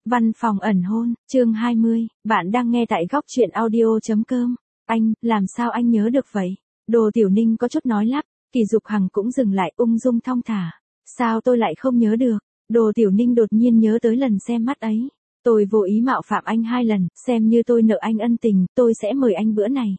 Văn phòng ẩn hôn, chương 20, bạn đang nghe tại góc truyện audio.com. Anh, làm sao anh nhớ được vậy? Đồ Tiểu Ninh có chút nói lắp, Kỳ Dục Hằng cũng dừng lại ung dung thong thả. Sao tôi lại không nhớ được? Đồ Tiểu Ninh đột nhiên nhớ tới lần xem mắt ấy. Tôi vô ý mạo phạm anh 2 lần, xem như tôi nợ anh ân tình, tôi sẽ mời anh bữa này.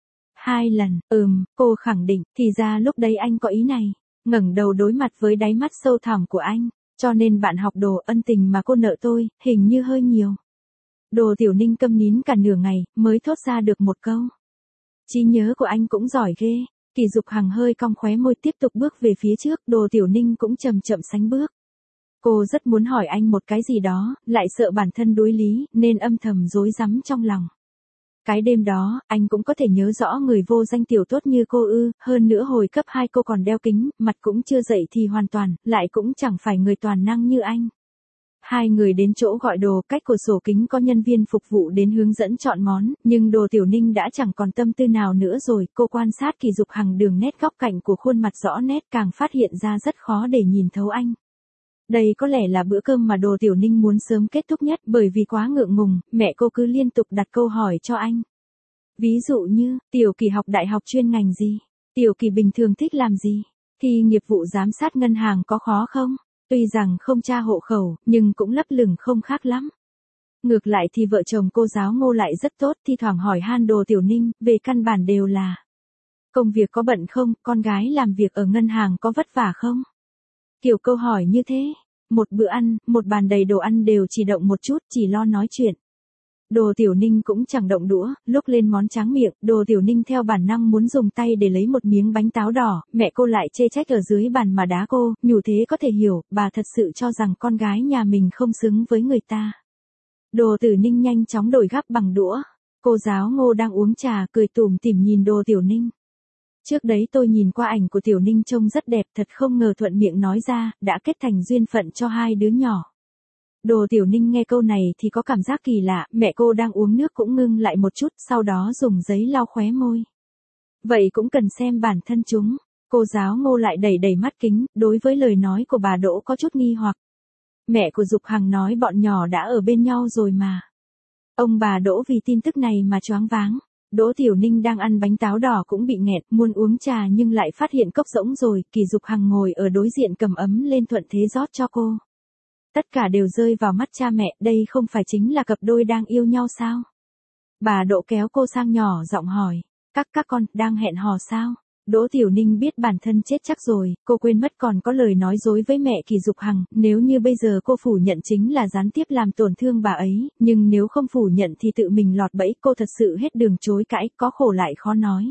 2 lần, cô khẳng định, thì ra lúc đấy anh có ý này. Ngẩng đầu đối mặt với đáy mắt sâu thẳm của anh. Cho nên bạn học Đồ, ân tình mà cô nợ tôi, hình như hơi nhiều. Đồ Tiểu Ninh câm nín cả nửa ngày, mới thốt ra được một câu. Trí nhớ của anh cũng giỏi ghê. Kỳ Dục Hằng hơi cong khóe môi tiếp tục bước về phía trước, Đồ Tiểu Ninh cũng chậm chậm sánh bước. Cô rất muốn hỏi anh một cái gì đó, lại sợ bản thân đối lý, nên âm thầm rối rắm trong lòng. Cái đêm đó, anh cũng có thể nhớ rõ người vô danh tiểu tốt như cô ư, hơn nữa hồi cấp 2 cô còn đeo kính, mặt cũng chưa dậy thì hoàn toàn, lại cũng chẳng phải người toàn năng như anh. 2 người đến chỗ gọi đồ, cách cửa sổ kính có nhân viên phục vụ đến hướng dẫn chọn món, nhưng Đồ Tiểu Ninh đã chẳng còn tâm tư nào nữa rồi, cô quan sát Kỳ Dục Hằng đường nét góc cạnh của khuôn mặt rõ nét càng phát hiện ra rất khó để nhìn thấu anh. Đây có lẽ là bữa cơm mà Đồ Tiểu Ninh muốn sớm kết thúc nhất bởi vì quá ngượng ngùng, mẹ cô cứ liên tục đặt câu hỏi cho anh. Ví dụ như, Tiểu Kỳ học đại học chuyên ngành gì? Tiểu Kỳ bình thường thích làm gì? Thi nghiệp vụ giám sát ngân hàng có khó không? Tuy rằng không tra hộ khẩu, nhưng cũng lấp lửng không khác lắm. Ngược lại thì vợ chồng cô giáo Ngô lại rất tốt, thi thoảng hỏi han Đồ Tiểu Ninh, về căn bản đều là: công việc có bận không, con gái làm việc ở ngân hàng có vất vả không? Kiểu câu hỏi như thế, một bữa ăn, một bàn đầy đồ ăn đều chỉ động một chút, chỉ lo nói chuyện. Đồ Tiểu Ninh cũng chẳng động đũa, lúc lên món tráng miệng, Đồ Tiểu Ninh theo bản năng muốn dùng tay để lấy một miếng bánh táo đỏ, mẹ cô lại chê trách ở dưới bàn mà đá cô, nhủ thế có thể hiểu, bà thật sự cho rằng con gái nhà mình không xứng với người ta. Đồ Tiểu Ninh nhanh chóng đổi gắp bằng đũa. Cô giáo Ngô đang uống trà cười tủm tỉm nhìn Đồ Tiểu Ninh. Trước đấy tôi nhìn qua ảnh của Tiểu Ninh trông rất đẹp, thật không ngờ thuận miệng nói ra, đã kết thành duyên phận cho 2 đứa nhỏ. Đồ Tiểu Ninh nghe câu này thì có cảm giác kỳ lạ, mẹ cô đang uống nước cũng ngưng lại một chút, sau đó dùng giấy lau khóe môi. Vậy cũng cần xem bản thân chúng. Cô giáo Ngô lại đẩy đẩy mắt kính, đối với lời nói của bà Đỗ có chút nghi hoặc. Mẹ của Dục Hằng nói bọn nhỏ đã ở bên nhau rồi mà. Ông bà Đỗ vì tin tức này mà choáng váng. Đỗ Tiểu Ninh đang ăn bánh táo đỏ cũng bị nghẹt, muốn uống trà nhưng lại phát hiện cốc rỗng rồi, Kỳ Dục Hằng ngồi ở đối diện cầm ấm lên thuận thế rót cho cô. Tất cả đều rơi vào mắt cha mẹ, đây không phải chính là cặp đôi đang yêu nhau sao? Bà Đỗ kéo cô sang nhỏ giọng hỏi, các con, đang hẹn hò sao? Đỗ Tiểu Ninh biết bản thân chết chắc rồi, cô quên mất còn có lời nói dối với mẹ Kỳ Dục Hằng, nếu như bây giờ cô phủ nhận chính là gián tiếp làm tổn thương bà ấy, nhưng nếu không phủ nhận thì tự mình lọt bẫy, cô thật sự hết đường chối cãi, có khổ lại khó nói.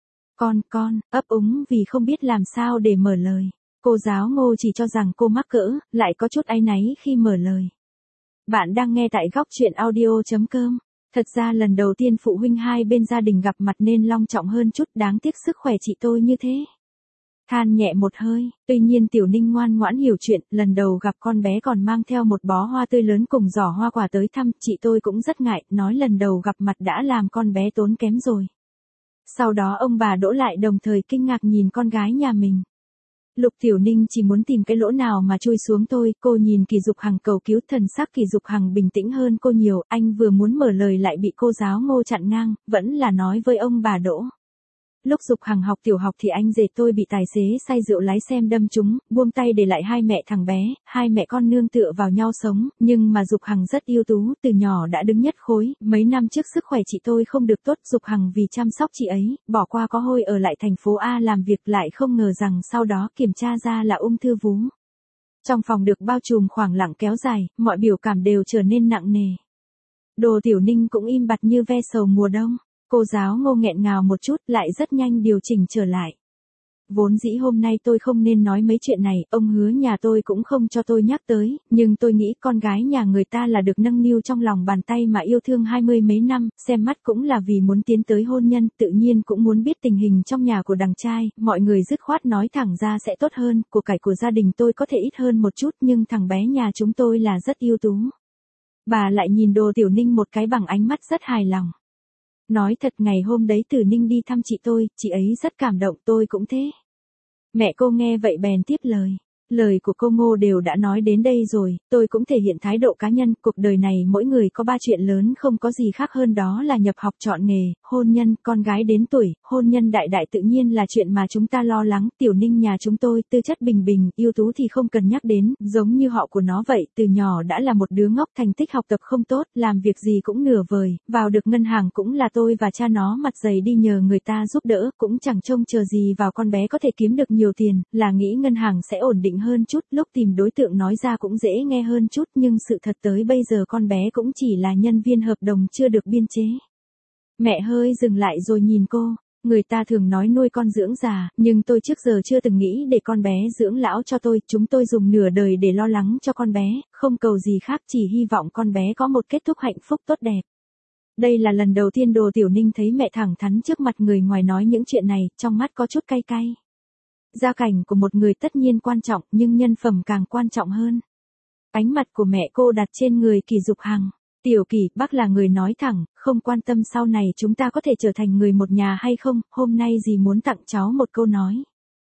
Con, ấp úng vì không biết làm sao để mở lời. Cô giáo Ngô chỉ cho rằng cô mắc cỡ, lại có chút áy náy khi mở lời. Bạn đang nghe tại góc truyện audio.com. Thật ra lần đầu tiên phụ huynh 2 bên gia đình gặp mặt nên long trọng hơn chút, đáng tiếc sức khỏe chị tôi như thế. Than nhẹ một hơi, tuy nhiên Tiểu Ninh ngoan ngoãn hiểu chuyện, lần đầu gặp con bé còn mang theo một bó hoa tươi lớn cùng giỏ hoa quả tới thăm, chị tôi cũng rất ngại, nói lần đầu gặp mặt đã làm con bé tốn kém rồi. Sau đó ông bà Đỗ lại đồng thời kinh ngạc nhìn con gái nhà mình. Lục Tiểu Ninh chỉ muốn tìm cái lỗ nào mà chui xuống thôi, cô nhìn Kỳ Dục Hằng cầu cứu, thần sắc Kỳ Dục Hằng bình tĩnh hơn cô nhiều, anh vừa muốn mở lời lại bị cô giáo Ngô chặn ngang, vẫn là nói với ông bà Đỗ. Lúc Dục Hằng học tiểu học thì anh rể tôi bị tài xế say rượu lái xem đâm trúng, buông tay để lại 2 mẹ thằng bé, 2 mẹ con nương tựa vào nhau sống, nhưng mà Dục Hằng rất ưu tú, từ nhỏ đã đứng nhất khối, mấy năm trước sức khỏe chị tôi không được tốt, Dục Hằng vì chăm sóc chị ấy, bỏ qua có hôi ở lại thành phố A làm việc, lại không ngờ rằng sau đó kiểm tra ra là ung thư vú. Trong phòng được bao trùm khoảng lặng kéo dài, mọi biểu cảm đều trở nên nặng nề. Đồ Tiểu Ninh cũng im bặt như ve sầu mùa đông. Cô giáo Ngô nghẹn ngào một chút, lại rất nhanh điều chỉnh trở lại. Vốn dĩ hôm nay tôi không nên nói mấy chuyện này, ông hứa nhà tôi cũng không cho tôi nhắc tới, nhưng tôi nghĩ con gái nhà người ta là được nâng niu trong lòng bàn tay mà yêu thương 20 mấy năm, xem mắt cũng là vì muốn tiến tới hôn nhân, tự nhiên cũng muốn biết tình hình trong nhà của đằng trai, mọi người dứt khoát nói thẳng ra sẽ tốt hơn, của cải của gia đình tôi có thể ít hơn một chút nhưng thằng bé nhà chúng tôi là rất ưu tú. Bà lại nhìn Đồ Tiểu Ninh một cái bằng ánh mắt rất hài lòng. Nói thật ngày hôm đấy Tử Ninh đi thăm chị tôi, chị ấy rất cảm động, tôi cũng thế. Mẹ cô nghe vậy bèn tiếp lời. Lời của cô Ngô đều đã nói đến đây rồi, tôi cũng thể hiện thái độ cá nhân, cuộc đời này mỗi người có 3 chuyện lớn không có gì khác hơn đó là nhập học chọn nghề, hôn nhân, con gái đến tuổi, hôn nhân đại đại tự nhiên là chuyện mà chúng ta lo lắng, Tiểu Ninh nhà chúng tôi, tư chất bình bình, ưu tú thì không cần nhắc đến, giống như họ của nó vậy, từ nhỏ đã là một đứa ngốc, thành tích học tập không tốt, làm việc gì cũng nửa vời, vào được ngân hàng cũng là tôi và cha nó mặt dày đi nhờ người ta giúp đỡ, cũng chẳng trông chờ gì vào con bé có thể kiếm được nhiều tiền, là nghĩ ngân hàng sẽ ổn định hơn chút, lúc tìm đối tượng nói ra cũng dễ nghe hơn chút, nhưng sự thật tới bây giờ con bé cũng chỉ là nhân viên hợp đồng chưa được biên chế. Mẹ hơi dừng lại rồi nhìn cô, người ta thường nói nuôi con dưỡng già, nhưng tôi trước giờ chưa từng nghĩ để con bé dưỡng lão cho tôi, chúng tôi dùng nửa đời để lo lắng cho con bé, không cầu gì khác, chỉ hy vọng con bé có một kết thúc hạnh phúc tốt đẹp. Đây là lần đầu tiên Đồ Tiểu Ninh thấy mẹ thẳng thắn trước mặt người ngoài nói những chuyện này, trong mắt có chút cay cay. Gia cảnh của một người tất nhiên quan trọng, nhưng nhân phẩm càng quan trọng hơn. Ánh mặt của mẹ cô đặt trên người Kỳ Dục Hằng. Tiểu Kỳ, bác là người nói thẳng, không quan tâm sau này chúng ta có thể trở thành người một nhà hay không, hôm nay dì muốn tặng cháu một câu nói.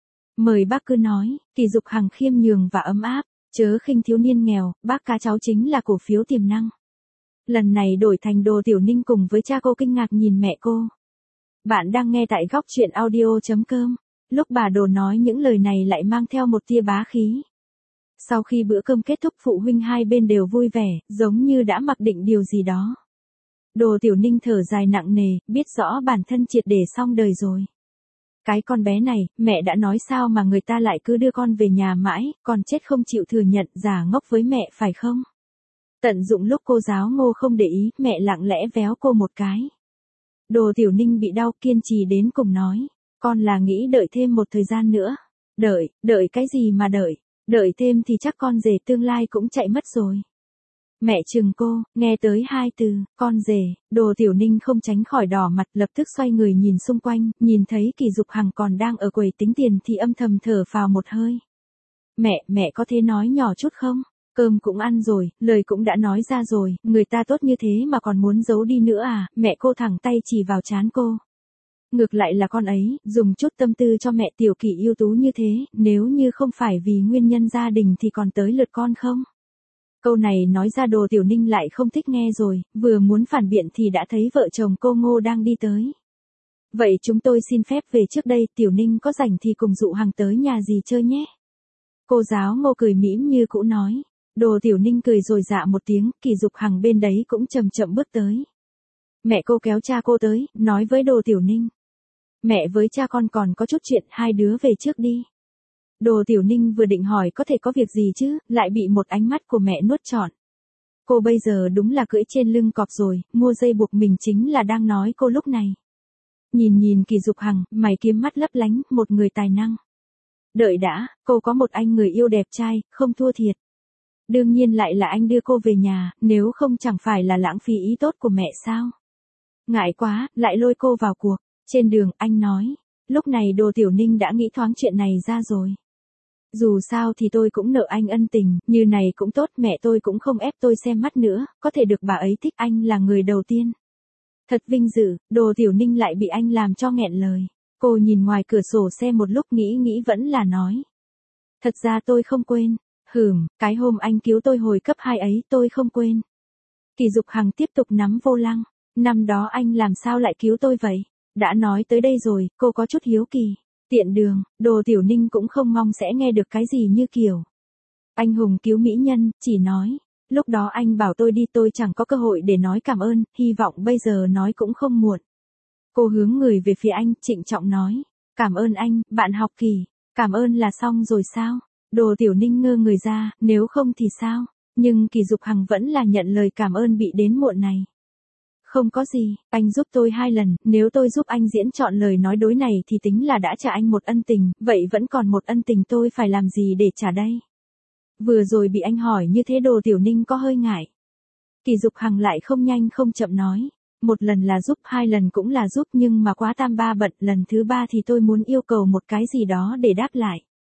Mời bác cứ nói, Kỳ Dục Hằng khiêm nhường và ấm áp, chớ khinh thiếu niên nghèo, bác cá cháu chính là cổ phiếu tiềm năng. Lần này đổi thành Đồ Tiểu Ninh cùng với cha cô kinh ngạc nhìn mẹ cô. Bạn đang nghe tại góc truyện audio.com. Lúc bà Đồ nói những lời này lại mang theo một tia bá khí. Sau khi bữa cơm kết thúc phụ huynh hai bên đều vui vẻ, giống như đã mặc định điều gì đó. Đồ Tiểu Ninh thở dài nặng nề, biết rõ bản thân triệt để xong đời rồi. Cái con bé này, mẹ đã nói sao mà người ta lại cứ đưa con về nhà mãi, còn chết không chịu thừa nhận, giả ngốc với mẹ phải không? Tận dụng lúc cô giáo Ngô không để ý, mẹ lặng lẽ véo cô một cái. Đồ Tiểu Ninh bị đau, kiên trì đến cùng nói. Con là nghĩ đợi thêm một thời gian nữa. Đợi cái gì mà đợi thêm thì chắc con rể tương lai cũng chạy mất rồi. Mẹ chừng cô, nghe tới hai từ, con rể, Đồ Tiểu Ninh không tránh khỏi đỏ mặt, lập tức xoay người nhìn xung quanh, nhìn thấy Kỳ Dục Hằng còn đang ở quầy tính tiền thì âm thầm thở phào một hơi. Mẹ có thế nói nhỏ chút không? Cơm cũng ăn rồi, lời cũng đã nói ra rồi, người ta tốt như thế mà còn muốn giấu đi nữa à? Mẹ cô thẳng tay chỉ vào trán cô. Ngược lại là con ấy, dùng chút tâm tư cho mẹ Tiểu Kỳ ưu tú như thế, nếu như không phải vì nguyên nhân gia đình thì còn tới lượt con không? Câu này nói ra Đồ Tiểu Ninh lại không thích nghe rồi, vừa muốn phản biện thì đã thấy vợ chồng cô Ngô đang đi tới. Vậy chúng tôi xin phép về trước đây, Tiểu Ninh có rảnh thì cùng dụ Hằng tới nhà dì chơi nhé. Cô giáo Ngô cười mỉm như cũ nói. Đồ Tiểu Ninh cười rồi dạ một tiếng, Kỳ Dục Hằng bên đấy cũng chậm chậm bước tới. Mẹ cô kéo cha cô tới, nói với Đồ Tiểu Ninh. Mẹ với cha con còn có chút chuyện, hai đứa về trước đi. Đồ Tiểu Ninh vừa định hỏi có thể có việc gì chứ, lại bị một ánh mắt của mẹ nuốt trọn. Cô bây giờ đúng là cưỡi trên lưng cọp rồi, mua dây buộc mình chính là đang nói cô lúc này. Nhìn Kỳ Dục Hằng, mày kiếm mắt lấp lánh, một người tài năng. Đợi đã, cô có một anh người yêu đẹp trai, không thua thiệt. Đương nhiên lại là anh đưa cô về nhà, nếu không chẳng phải là lãng phí ý tốt của mẹ sao. Ngại quá, lại lôi cô vào cuộc. Trên đường, anh nói. Lúc này Đồ Tiểu Ninh đã nghĩ thoáng chuyện này ra rồi. Dù sao thì tôi cũng nợ anh ân tình, như này cũng tốt, mẹ tôi cũng không ép tôi xem mắt nữa, có thể được bà ấy thích, anh là người đầu tiên. Thật vinh dự, Đồ Tiểu Ninh lại bị anh làm cho nghẹn lời. Cô nhìn ngoài cửa sổ xe một lúc nghĩ vẫn là nói. Thật ra tôi không quên. Cái hôm anh cứu tôi hồi cấp 2 ấy tôi không quên. Kỳ Dục Hằng tiếp tục nắm vô lăng. Năm đó anh làm sao lại cứu tôi vậy? Đã nói tới đây rồi, cô có chút hiếu kỳ. Tiện đường, Đồ Tiểu Ninh cũng không mong sẽ nghe được cái gì như kiểu. Anh hùng cứu mỹ nhân, chỉ nói. Lúc đó anh bảo tôi đi, tôi chẳng có cơ hội để nói cảm ơn, hy vọng bây giờ nói cũng không muộn. Cô hướng người về phía anh, trịnh trọng nói. Cảm ơn anh, bạn học Kỳ. Cảm ơn là xong rồi sao? Đồ Tiểu Ninh ngơ người ra, nếu không thì sao? Nhưng Kỳ Dục Hằng vẫn là nhận lời cảm ơn bị đến muộn này. Không có gì, anh giúp tôi 2 lần, nếu tôi giúp anh diễn trọn lời nói đối này thì tính là đã trả anh một ân tình, vậy vẫn còn một ân tình tôi phải làm gì để trả đây? Vừa rồi bị anh hỏi như thế Đồ Tiểu Ninh có hơi ngại. Kỳ Dục Hằng lại không nhanh không chậm nói. Một lần là giúp, 2 lần cũng là giúp, nhưng mà quá tam ba bận, lần thứ 3 thì tôi muốn yêu cầu một cái gì đó để đáp lại.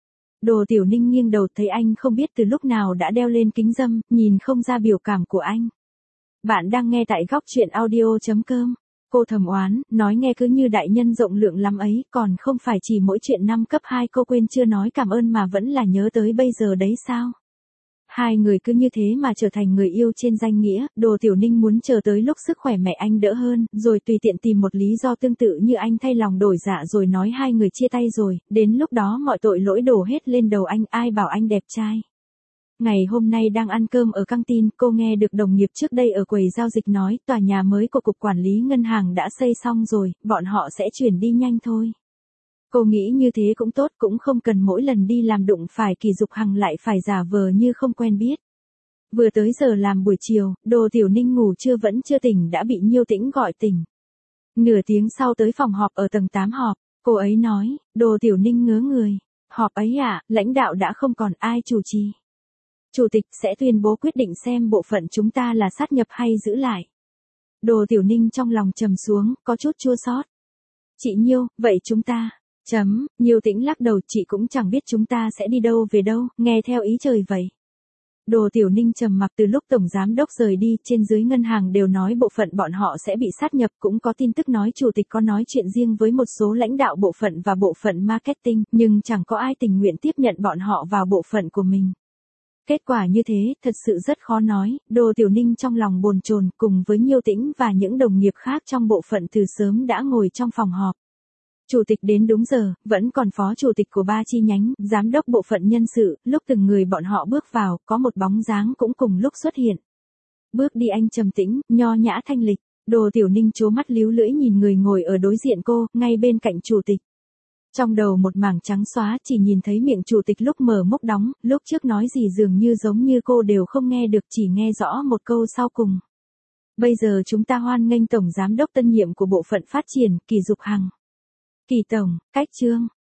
Đồ Tiểu Ninh nghiêng đầu thấy anh không biết từ lúc nào đã đeo lên kính râm, nhìn không ra biểu cảm của anh. Bạn đang nghe tại góc truyện audio.com. Cô thầm oán, nói nghe cứ như đại nhân rộng lượng lắm ấy, còn không phải chỉ mỗi chuyện năm cấp 2 cô quên chưa nói cảm ơn mà vẫn là nhớ tới bây giờ đấy sao? Hai người cứ như thế mà trở thành người yêu trên danh nghĩa, Đồ Tiểu Ninh muốn chờ tới lúc sức khỏe mẹ anh đỡ hơn, rồi tùy tiện tìm một lý do tương tự như anh thay lòng đổi dạ rồi nói hai người chia tay rồi, đến lúc đó mọi tội lỗi đổ hết lên đầu anh, ai bảo anh đẹp trai. Ngày hôm nay đang ăn cơm ở căng tin, cô nghe được đồng nghiệp trước đây ở quầy giao dịch nói, tòa nhà mới của Cục Quản lý Ngân hàng đã xây xong rồi, bọn họ sẽ chuyển đi nhanh thôi. Cô nghĩ như thế cũng tốt, cũng không cần mỗi lần đi làm đụng phải Kỳ Dục Hằng lại phải giả vờ như không quen biết. Vừa tới giờ làm buổi chiều, Đồ Tiểu Ninh ngủ trưa vẫn chưa tỉnh đã bị Nhiêu Tĩnh gọi tỉnh. Nửa tiếng sau tới phòng họp ở tầng 8 họp, cô ấy nói, Đồ Tiểu Ninh ngớ người. Họp ấy à, lãnh đạo đã không còn ai chủ trì. Chủ tịch sẽ tuyên bố quyết định xem bộ phận chúng ta là sát nhập hay giữ lại. Đồ Tiểu Ninh trong lòng trầm xuống, có chút chua xót. Chị Nhiêu, vậy chúng ta... Nhiêu Tĩnh lắc đầu, chị cũng chẳng biết chúng ta sẽ đi đâu về đâu, nghe theo ý trời vậy. Đồ Tiểu Ninh trầm mặc từ lúc tổng giám đốc rời đi, trên dưới ngân hàng đều nói bộ phận bọn họ sẽ bị sát nhập, cũng có tin tức nói chủ tịch có nói chuyện riêng với một số lãnh đạo bộ phận và bộ phận marketing, nhưng chẳng có ai tình nguyện tiếp nhận bọn họ vào bộ phận của mình. Kết quả như thế, thật sự rất khó nói, Đồ Tiểu Ninh trong lòng bồn chồn cùng với Nhiêu Tĩnh và những đồng nghiệp khác trong bộ phận từ sớm đã ngồi trong phòng họp. Chủ tịch đến đúng giờ, vẫn còn phó chủ tịch của 3 chi nhánh, giám đốc bộ phận nhân sự, lúc từng người bọn họ bước vào, có một bóng dáng cũng cùng lúc xuất hiện. Bước đi anh trầm tĩnh, nho nhã thanh lịch, Đồ Tiểu Ninh trố mắt líu lưỡi nhìn người ngồi ở đối diện cô, ngay bên cạnh chủ tịch. Trong đầu một mảng trắng xóa, chỉ nhìn thấy miệng chủ tịch lúc mở mốc đóng, lúc trước nói gì dường như giống như cô đều không nghe được, chỉ nghe rõ một câu sau cùng. Bây giờ chúng ta hoan nghênh tổng giám đốc tân nhiệm của bộ phận phát triển, Kỳ Dục Hằng. Kỳ tổng, cách trương,